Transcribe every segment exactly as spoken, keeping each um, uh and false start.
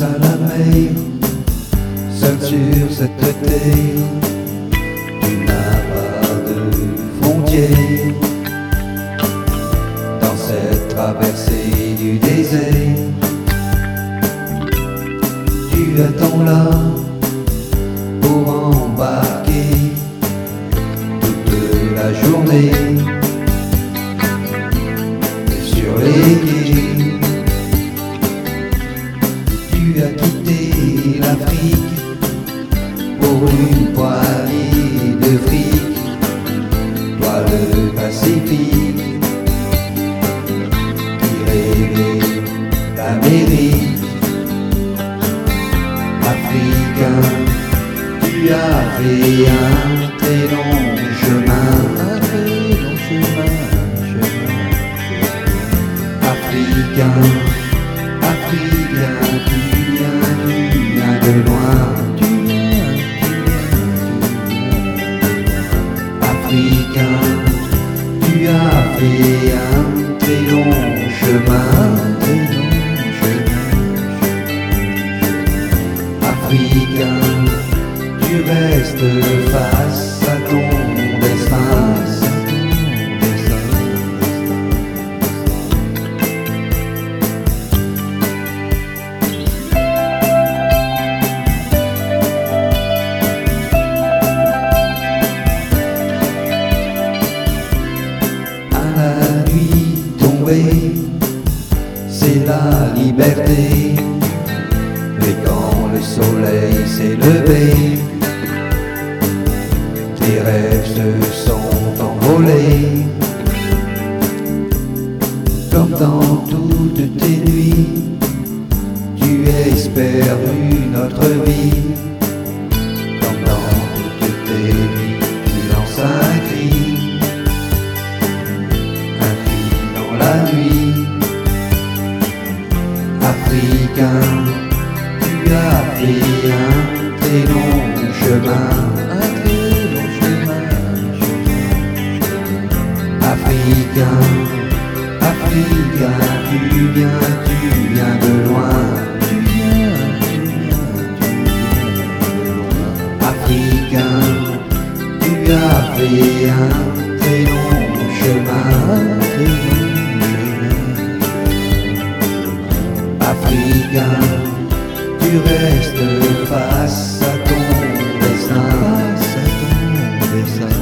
face à la mer, seul sur cette terre, tu n'as pas de frontières. Dans cette traversée du désert, tu attends là pour embarquer toute la journée sur les quais. Tu as quitté l'Afrique pour une poignée de fric, toi le Pacifique qui rêvait d'Amérique. Africain, tu as fait un très long chemin, un très long chemin, chemin, chemin. Africain, Africain, tu viens, tu viens de loin, tu viens, tu viens. Africain, tu as fait un très long chemin, très long chemin. Africain, tu restes face à ton destin. C'est la liberté, mais quand le soleil s'est levé, tes rêves se sont envolés. Comme dans toutes tes nuits, tu espères une autre vie. Comme dans toutes tes nuits, tu lances un cri, un cri dans la nuit. Africain, tu as fait un très long chemin, un très long chemin, chemin. Africain, Africain, tu viens, tu viens de loin, tu viens, tu viens, tu viens de loin. Africain, tu as fait un très long chemin, un très long chemin. Africain, tu restes face à ton destin, face à ton destin.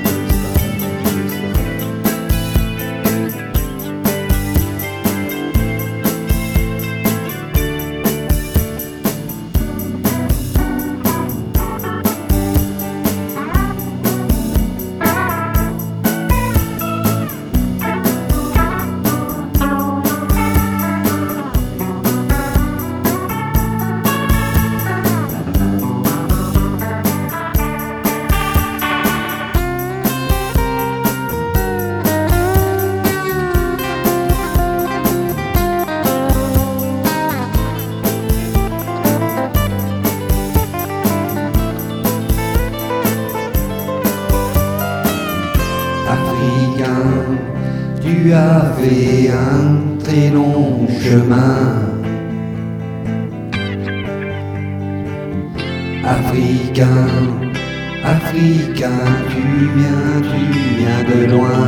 Africain, tu as fait un très long chemin. Africain, Africain, tu viens, tu viens de loin.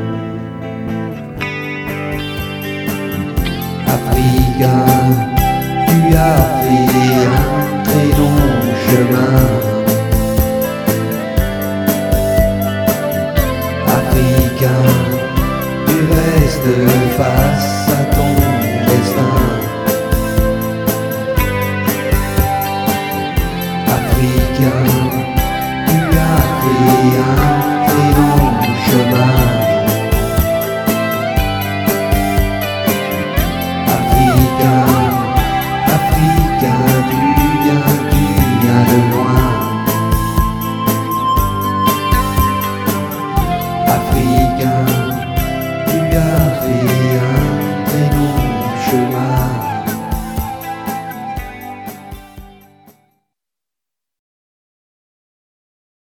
Africain, tu as fait un très long chemin. Africain, tu restes face